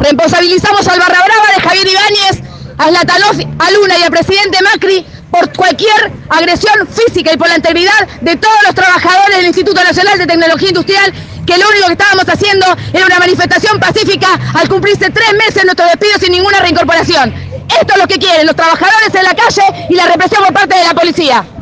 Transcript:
Responsabilizamos al Barra Brava de Javier Ibáñez, a Zlatan, a Luna y al presidente Macri por cualquier agresión física y por la integridad de todos los trabajadores del Instituto Nacional de Tecnología Industrial, que lo único que estábamos haciendo era una manifestación pacífica al cumplirse 3 meses nuestro despido sin ninguna reincorporación. Esto es lo que quieren los trabajadores en la calle y la represión por parte de la policía.